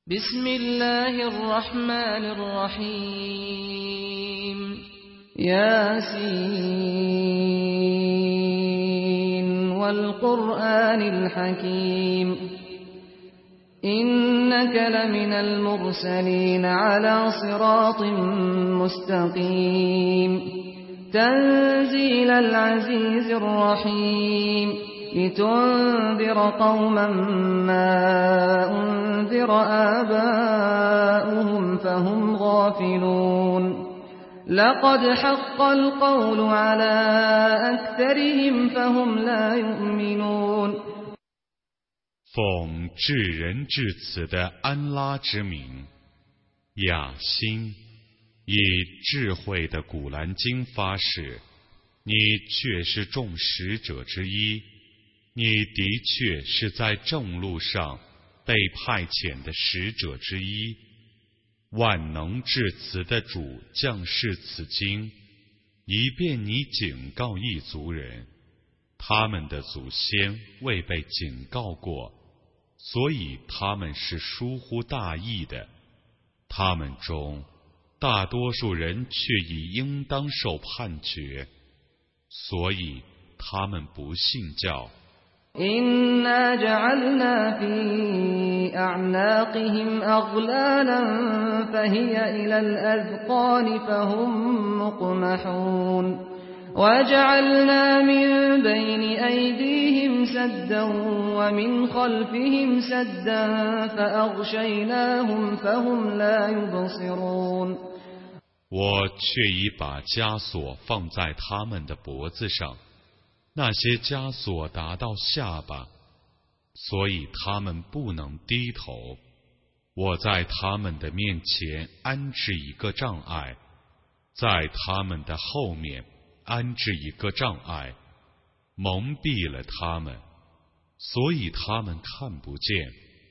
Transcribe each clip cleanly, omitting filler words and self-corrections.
بسم الله الرحمن الرحيم ياسين والقرآن الحكيم إنك لمن المرسلين على صراط مستقيم تنزيل العزيز الرحيم لتنذر قوما ما أنذر آباؤهم فهم غافلون لقد حق القول على أكثرهم فهم لا يؤمنون 奉至仁至慈的安拉之名，雅辛，以智慧的古兰经发誓，你却是众使者之一，你的确是在正路上被派遣的使者之一。万能至慈的主降世此经，以便你警告异族人，他们的祖先未被警告过，所以他们是疏忽大意的。他们中大多数人却已应当受判决，所以他们不信教。 إنا جعلنا في أعناقهم أغلالا فهي إلى الأذقان فهم مقمحون وجعلنا من بين أيديهم سدا ومن خلفهم سدا فأغشيناهم فهم لا يبصرون 我却已把枷锁放在他们的脖子上，那些枷锁达到下巴，所以他们不能低头。我在他们的面前安置一个障碍，在他们的后面安置一个障碍，蒙蔽了他们，所以他们看不见。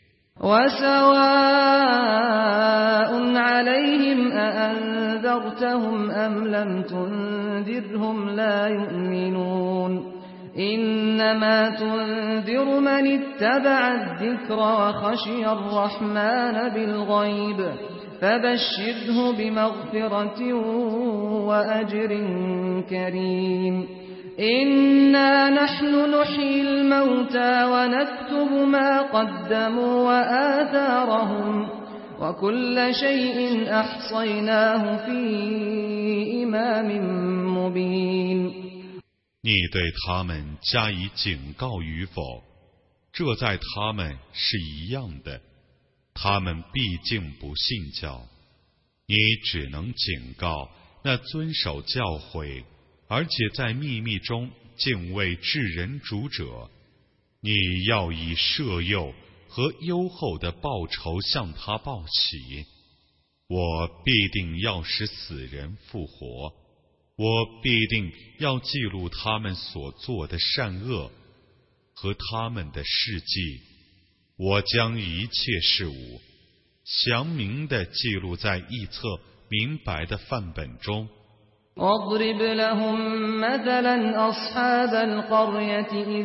وسواء عليهم أأنذرتهم أم لم تنذرهم لا يؤمنون إنما تنذر من اتبع الذكر وخشي الرحمن بالغيب فبشره بمغفرة وأجر كريم إنا نحن نحيي الموتى ونكتب ما قدموا وآثارهم وكل شيء أحصيناه في إمام مبين 你对他们加以警告与否，这在他们是一样的，他们毕竟不信教。你只能警告那遵守教诲而且在秘密中敬畏至人主者，你要以赦宥和优厚的报酬向他报喜。我必定要使死人复活，我必定要记录他们所做的善恶和他们的事迹。我将一切事物详明地记录在一册明白的范本中。 واضرب لهم مثلا أصحاب القرية إذ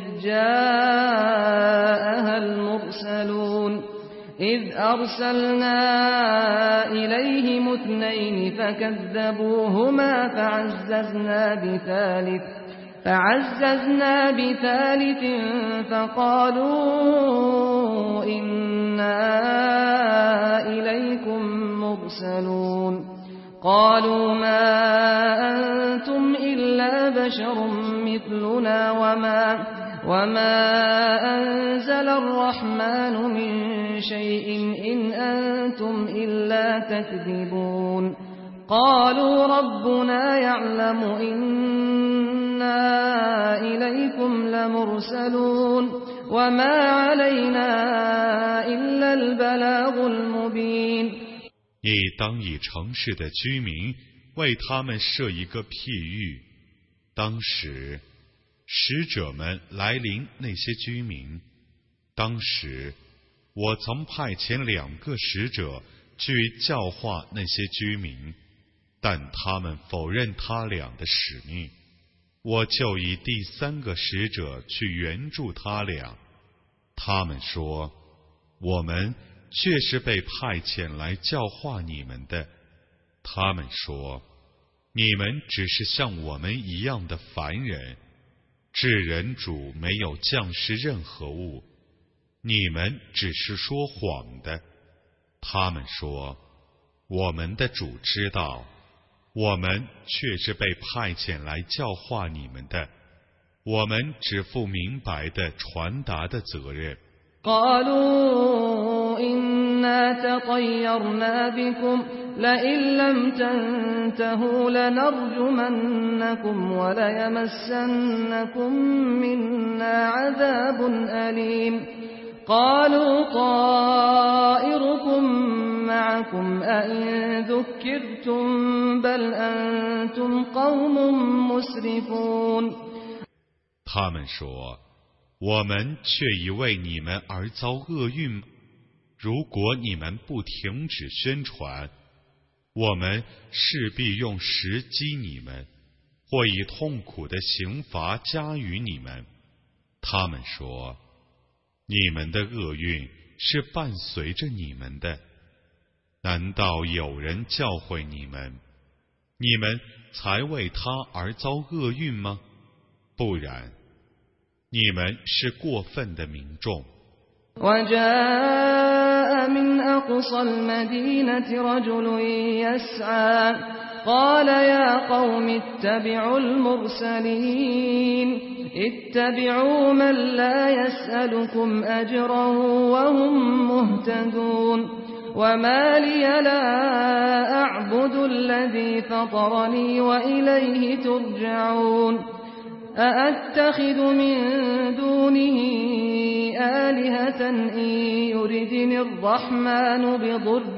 جاءها المرسلون إذ أرسلنا إليهم اثنين فكذبوهما فعززنا بثالث فقالوا إنا إليكم مرسلون قالوا ما أنتم إلا بشر مثلنا وما أنزل الرحمن من شيء إن أنتم إلا تكذبون قالوا ربنا يعلم إنا إليكم لمرسلون وما علينا إلا البلاغ المبين 你当以城市的居民为他们设一个譬喻。当时使者们来临那些居民，当时我曾派遣2个使者去教化那些居民，但他们否认他俩的使命，我就以第3个使者去援助他俩。他们说，我们却是被派遣来教化你们的。他们说，你们只是像我们一样的凡人，至人主没有降示任何物，你们只是说谎的。他们说，我们的主知道，我们却是被派遣来教化你们的，我们只负明白的传达的责任。 قالوا إنا تطيرنا بكم لئن لم تنتهوا لنرجمنكم وليمسنكم منا عذاب أليم قالوا طائركم معكم أئن ذكرتم بل أنتم قوم مسرفون 他们说，我们却已为你们而遭厄运。如果你们不停止宣传，我们势必用石击你们，或以痛苦的刑罚加于你们。他们说，你们的厄运是伴随着你们的，难道有人教诲你们，你们才为他而遭厄运吗？不然，你们是过分的民众。 وجاء من أقصى المدينة رجل يسعى قال يا قوم اتبعوا المرسلين اتبعوا من لا يسألكم أجرا وهم مهتدون وما لي لا أعبد الذي فطرني وإليه ترجعون أأتخذ من دونه آلهة إن يردني الرحمن بضر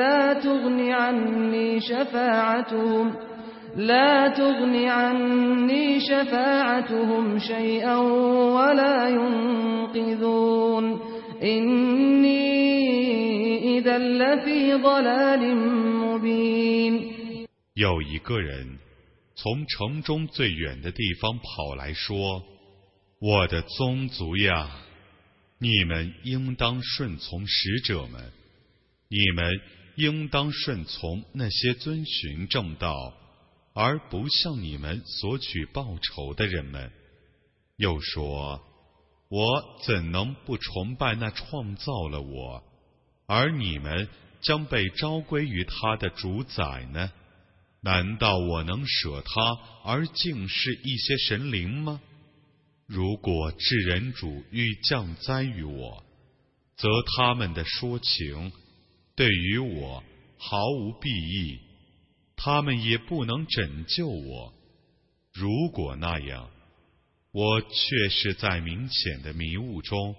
لا تغن عني شفاعتهم شيئا ولا ينقذون إني إذا لفي ضلال مبين 有一个人从城中最远的地方跑来说，我的宗族呀，你们应当顺从使者们，你们应当顺从那些遵循正道而不向你们索取报酬的人们。又说，我怎能不崇拜那创造了我，而你们将被召归于他的主宰呢？难道我能舍他而敬视一些神灵吗？如果至人主欲降灾于我，则他们的说情对于我毫无裨益，他们也不能拯救我。如果那样，我却是在明显的迷雾中。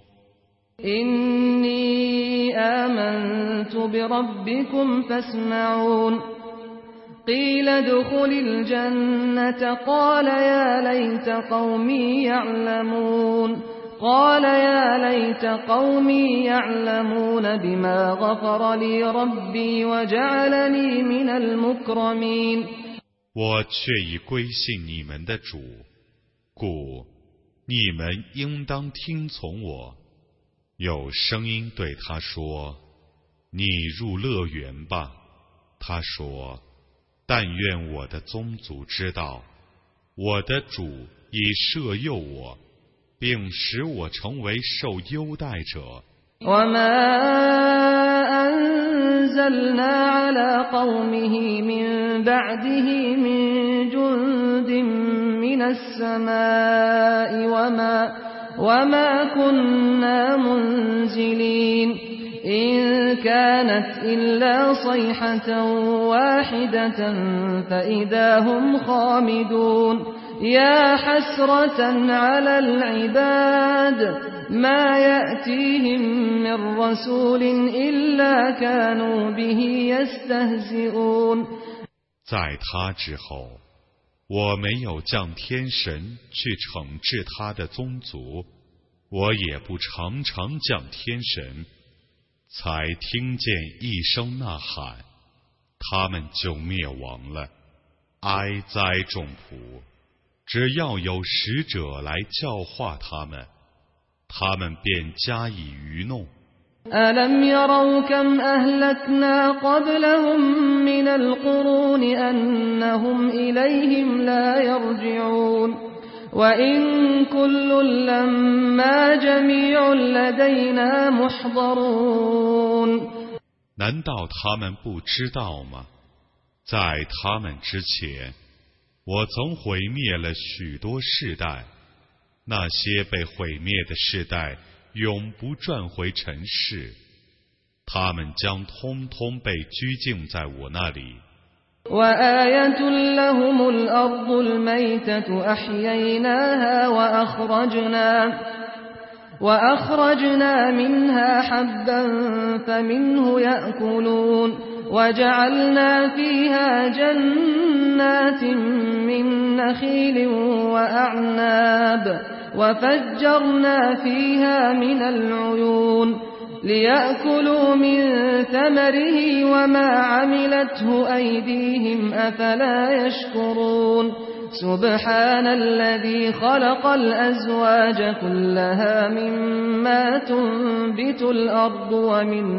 إني آمنت بربكم فاسمعون قيل ادخل الجنة قال يا ليت قومي يعلمون قال يا ليت قومي يعلمون بما غفر لي ربي وجعلني من المكرمين 我却已归信你们的主，故你们应当听从我。有声音对他说，你入乐园吧。他说，但愿我的宗族知道，我的主已赦宥我，并使我成为受优待者。 وما أنزلنا على قومه من بعده من جند من السماء وما كنا منزلين إن كانت إلا صيحة واحدة فإذا هم خامدون يا حسرة على العباد ما يأتيهم من رسول إلا كانوا به يستهزئون 在他之后，我没有降天神去惩治他的宗族，我也不常常降天神，才听见一声呐喊，他们就灭亡了。哀哉众仆！只要有使者来教化他们，他们便加以愚弄。 ألم يروا كم أهلكنا قبلهم من القرون أنهم إليهم لا يرجعون وإن كل لما جميع لدينا محضرون 难道他们不知道吗？在他们之前，我曾毁灭了许多世代，那些被毁灭的世代永不转回尘世，他们将通通被拘禁在我那里。 وآية لهم الأرض الميتة أحييناها وأخرجنا منها حبا فمنه يأكلون وجعلنا فيها جنات من نخيل وأعناب وفجرنا فيها من العيون ليأكلوا من ثمره وما عملته أيديهم أفلا يشكرون سبحان الذي خلق الأزواج كلها مما تنبت الأرض ومن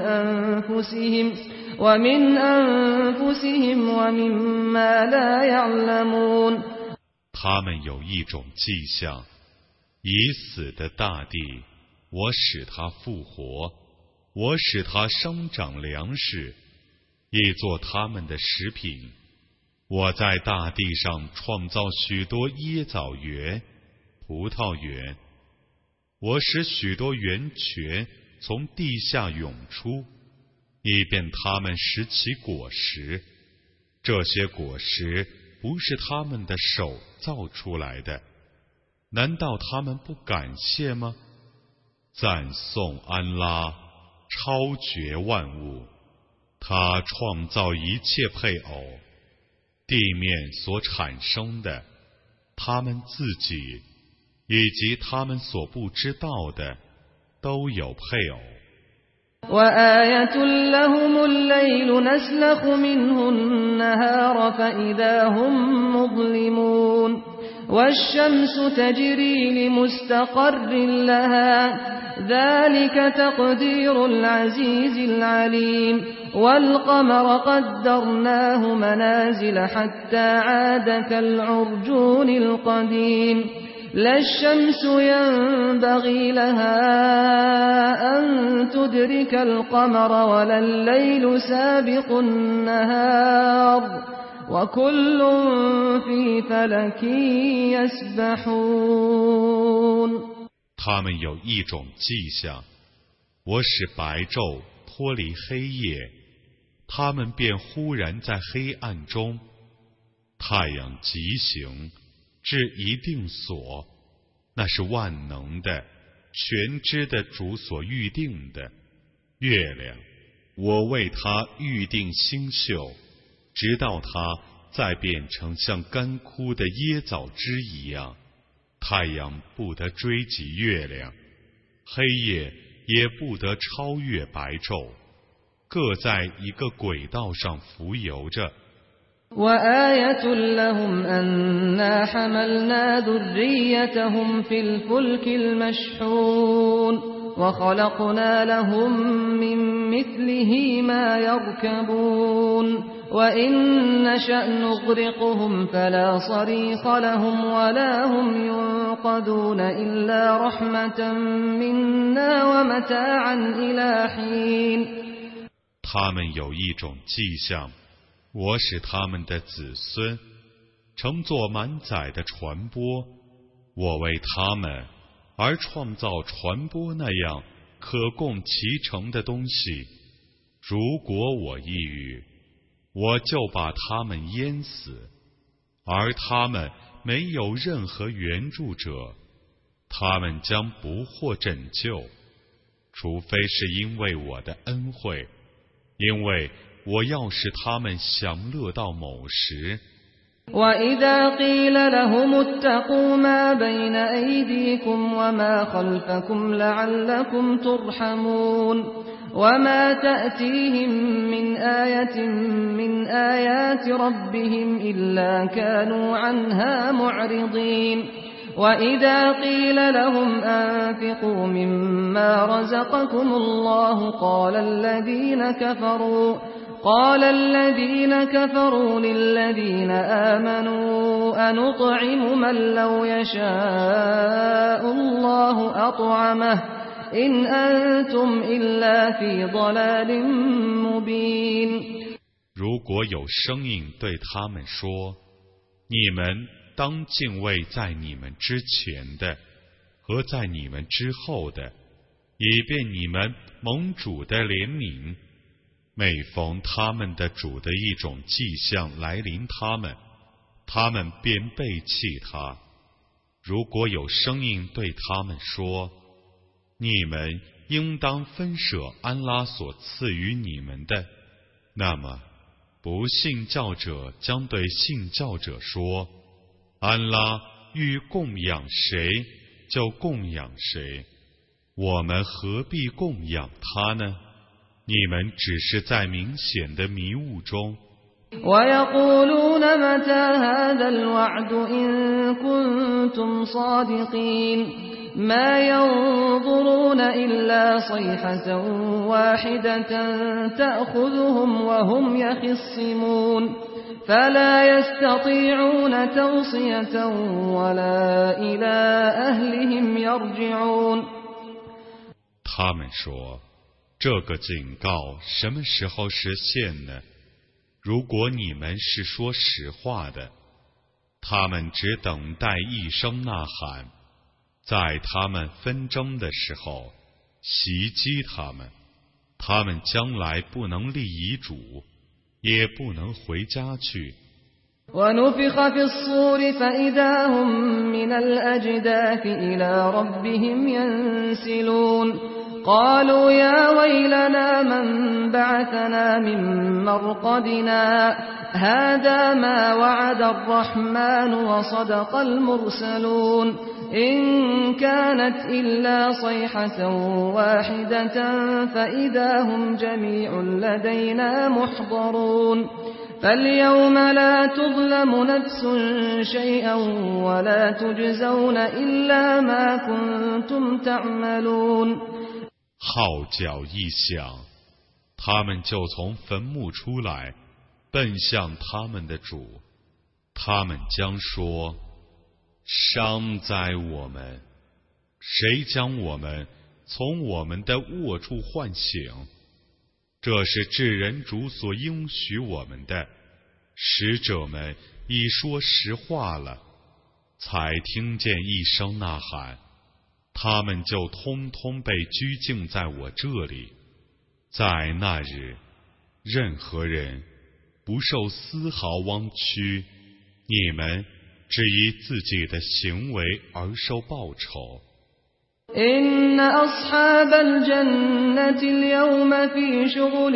أنفسهم ومما لا يعلمون 他们有一种迹象，已死的大地，我使它复活，我使它生长粮食，以作他们的食品。我在大地上创造许多椰枣园、葡萄园，我使许多源泉从地下涌出，以便他们食其果实。这些果实不是他们的手造出来的，难道他们不感谢吗？赞颂安拉，超绝万物，他创造一切配偶，地面所产生的，他们自己以及他们所不知道的，都有配偶。 وآية لهم الليل نسلخ منه النهار فإذا هم مظلمون والشمس تجري لمستقر لها ذلك تقدير العزيز العليم والقمر قدرناه منازل حتى عاد كالعرجون القديم لا الشمس ينبغي لها أن تدرك القمر ولا الليل سابق النهار وكل في فلك يسبحون 他们有一种迹象，我使白昼脱离黑夜，他们便忽然在黑暗中，太阳疾行至一定所，那是万能的、全知的主所预定的。月亮，我为它预定星宿，直到它再变成像干枯的椰枣汁一样。太阳不得追及月亮，黑夜也不得超越白昼，各在一个轨道上浮游着。 وآية لهم أنا حملنا ذريتهم في الفلك المشحون وخلقنا لهم من مثله ما يركبون وإن نشأ نغرقهم فلا صريخ لهم ولا هم ينقذون إلا رحمة منا ومتاعا إلى حين 他们有一种迹象，我使他们的子孙乘坐满载的船舶，我为他们而创造船舶那样可供其乘的东西。如果我抑郁，我就把他们淹死，而他们没有任何援助者，他们将不获拯救，除非是因为我的恩惠，因为我要使他们享乐到某时。 وإذا قيل لهم اتقوا ما بين أيديكم وما خلفكم لعلكم ترحمون وما تأتيهم من آية من آيات ربهم إلا كانوا عنها معرضين وإذا قيل لهم أنفقوا مما رزقكم الله قال الذين كفروا للذين آمنوا أنطعم من لو يشاء الله أطعمه إن أنتم إلا في ضلال مبين。 如果有声音对他们说，你们当敬畏在你们之前的和在你们之后的，以便你们蒙主的怜悯。每逢他们的主的一种迹象来临他们，他们便背弃他。如果有声音对他们说，你们应当分舍安拉所赐予你们的，那么不信教者将对信教者说，安拉欲供养谁就供养谁，我们何必供养他呢？你们只是在明显的迷雾中。 ويقولون متى هذا الوعد إن كنتم صادقين ما ينظرون إلا صيحة واحدة تأخذهم وهم يخصمون فلا يستطيعون توصية ولا إلى أهلهم يرجعون。 他们说，这个警告什么时候实现呢？如果你们是说实话的，他们只等待一声呐喊，在他们纷争的时候袭击他们，他们将来不能立遗嘱，也不能回家去。 ونفخ في الصور فإذا هم من الأجداث إلى ربهم ينسلون قالوا يا ويلنا من بعثنا من مرقدنا هذا ما وعد الرحمن وصدق المرسلون إن كانت إلا صيحة واحدة فإذا هم جميع لدينا محضرون فاليوم لا تظلم نفس شيئا ولا تجزون إلا ما كنتم تعملون。 号角一响，他们就从坟墓出来，奔向他们的主。他们将说：伤哉我们！谁将我们从我们的卧处唤醒？这是至人主所应许我们的，使者们已说实话了，才听见一声呐喊，他们就通通被拘禁在我这里。在那日，任何人不受丝毫枉屈，你们只以自己的行为而受报酬。 إن أصحاب الجنة اليوم في شغل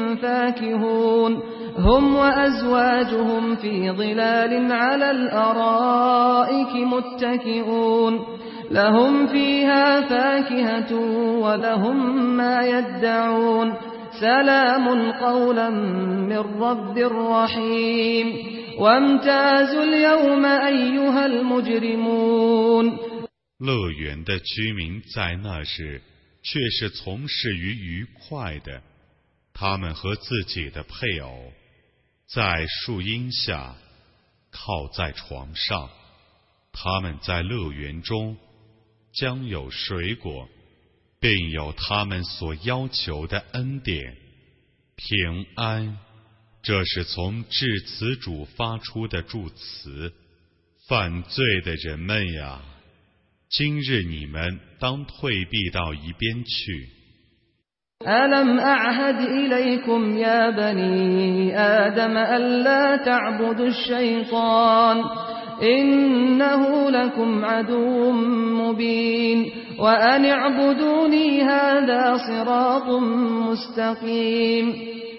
فاكهون هم وأزواجهم في ظلال على الأرائك متكئون لهم فيها فاكهة ولهم ما يدعون سلام قولا من رب رحيم وامتازوا اليوم أيها المجرمون。 乐园的居民在那时却是从事于愉快的，他们和自己的配偶在树荫下靠在床上，他们在乐园中将有水果，并有他们所要求的恩典。平安，这是从至此主发出的祝词。犯罪的人们呀，今日你们当退避到一边去。 ألم أعهد إليكم يا بني آدم ألا تعبدوا الشيطان إنه لكم عدو مبين وأن اعبدوني هذا صراط مستقيم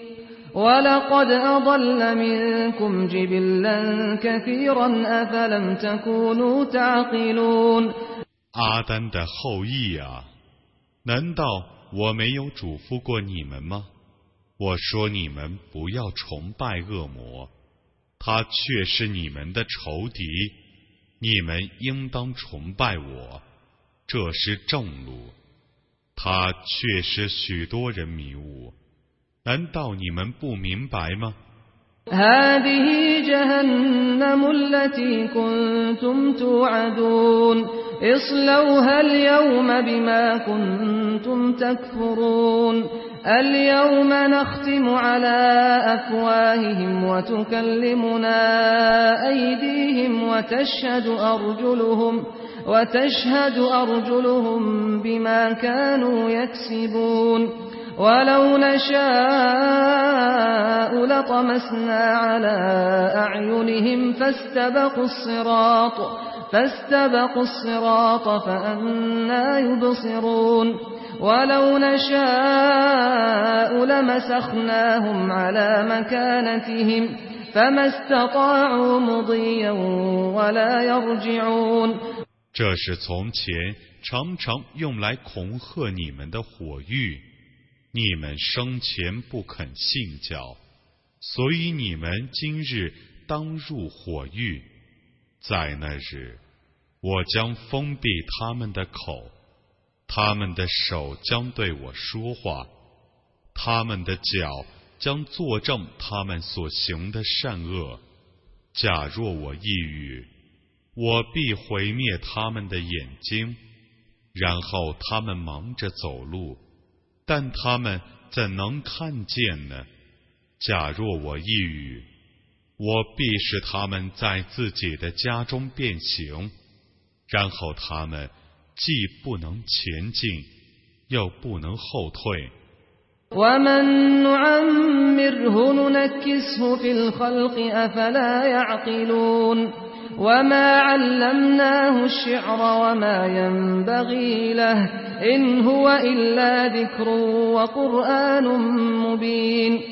ولقد أضل منكم جبلا كثيرا أفلم تكونوا تعقلون。 阿丹的后裔啊，难道我没有嘱咐过你们吗？我说你们不要崇拜恶魔，他却是你们的仇敌。 你们应当崇拜我，这是正路。他确实许多人迷雾，难道你们不明白吗 هذه جهنم التي كنتم توعدون اصلوها اليوم بما كنتم تكفرون اليوم نختم على أفواههم وتكلمنا أيديهم وتشهد أرجلهم بما كانوا يكسبون ولو نشاء لطمسنا على أعينهم فاستبقوا الصراط فأنى يبصرون ولو نشاء لمسخناهم على مكانتهم فما استطاعوا مضيا ولا يرجعون 这是从前常常用来恐吓你们的火狱，你们生前不肯信教，所以你们今日当入火狱。在那日，我将封闭他们的口，他们的手将对我说话，他们的脚将作证他们所行的善恶。假若我抑郁，我必毁灭他们的眼睛，然后他们忙着走路，但他们怎能看见呢？假若我抑郁，我必使他们在自己的家中变形，然后他们既不能前进，又不能后退。 ومن نعمره ننكسه في الخلق أفلا يعقلون وما علمناه الشعر وما ينبغي له إن هو إلا ذكر وقرآن مبين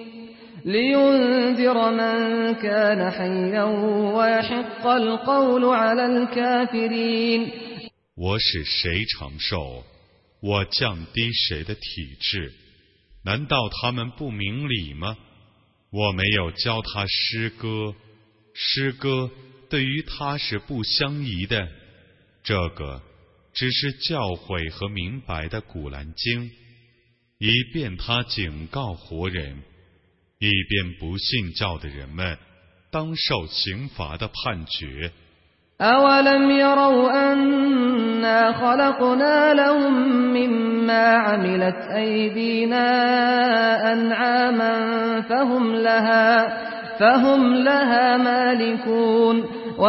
لينذر من كان حيا ويحق القول على الكافرين 我使谁长寿，我降低谁的体质，难道他们不明理吗？我没有教他诗歌，诗歌对于他是不相宜的，这个只是教诲和明白的古兰经，以便他警告活人，以便不信教的人们当受刑罚的判决。 أولم يروا أنا خلقنا لهم مما عملت أيدينا أنعاما فهم لها مالكون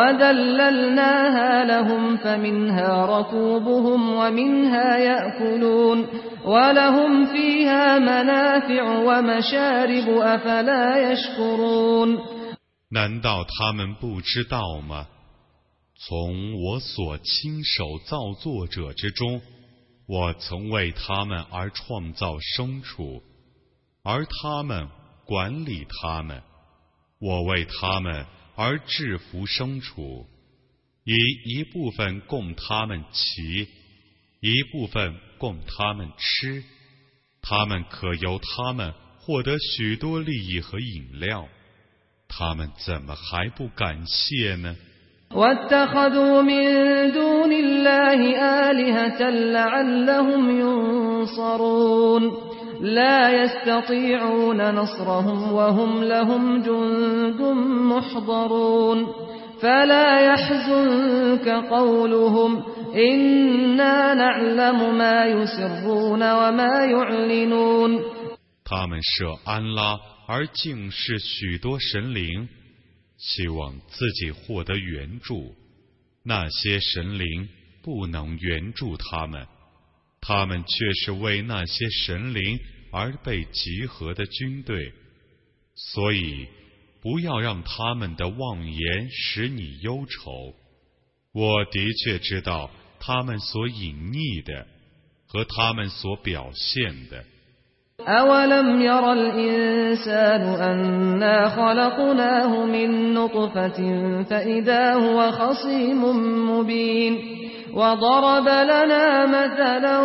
وذللناها لهم فمنها ركوبهم ومنها يأكلون ولهم فيها منافع ومشارب أفلا يشكرون 难道他们不知道吗？从我所亲手造作者之中，我曾为他们而创造牲畜，而他们管理他们。我为他们而制服牲畜，以一部分供他们骑，一部分供他们吃。他们可由他们获得许多利益和饮料，他们怎么还不感谢呢 واتخذوا من دون الله آلهة لعلهم ينصرون لا يستطيعون نصرهم وهم لهم جند محضرون فلا يحزنك قولهم إنا نعلم ما يسرون وما يعلنون 他们设安拉而敬视许多神灵，希望自己获得援助，那些神灵不能援助他们，他们却是为那些神灵而被集合的军队，所以不要让他们的妄言使你忧愁。我的确知道他们所隐匿的和他们所表现的。 أولم ير الإنسان أنا خلقناه من نطفة فإذا هو خصيم مبين وضرب لنا مثلا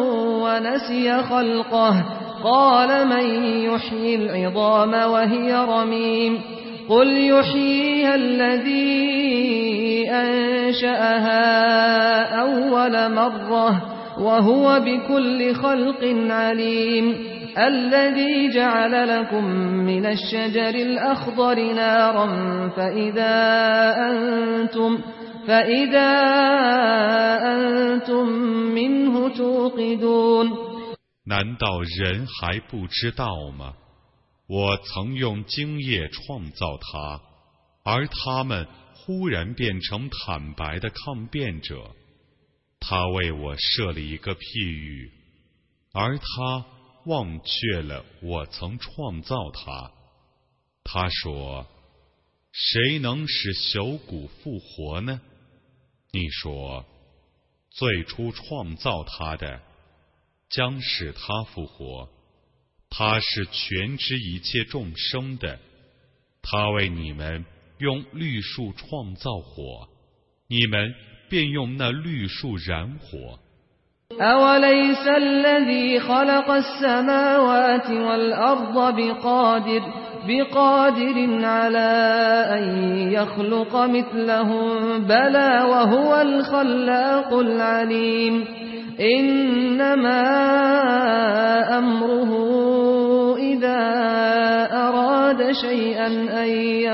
ونسي خلقه قال من يحيي العظام وهي رميم قل يحييها الذي أنشأها أول مرة وهو بكل خلق عليم الذي جعل لكم من الشجر الأخضر نارا فإذا أنتم منه توقدون 难道人还不知道吗？我曾用精液创造他，而他们忽然变成坦白的抗辩者。他为我设了一个譬喻，而他忘却了我曾创造他。他说：谁能使朽骨复活呢？你说，最初创造他的将使他复活，他是全知一切众生的。他为你们用绿树创造火，你们便用那绿树燃火。 أوليس الذي خلق السماوات والأرض بقادر على أن يخلق مثلهم بلى وهو الخلاق العليم إنما أمره إذا أراد شيئا أن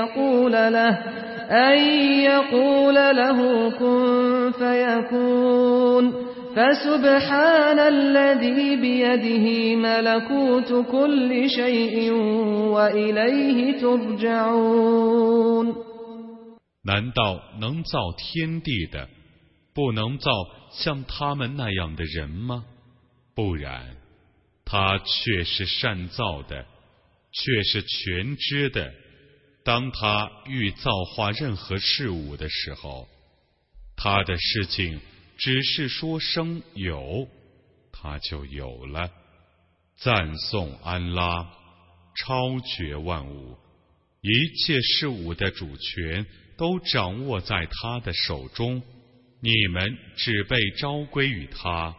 يقول له كن فيكون فسبحان الذي بيده ملكوت كل شيء وإليه ترجعون 难道能造天地的不能造像他们那样的人吗？不然，他却是善造的，却是全知的。当他欲造化任何事物的时候，他的事情只是说声有，他就有了。赞颂安拉，超绝万物，一切事物的主权都掌握在他的手中，你们只被召归于他。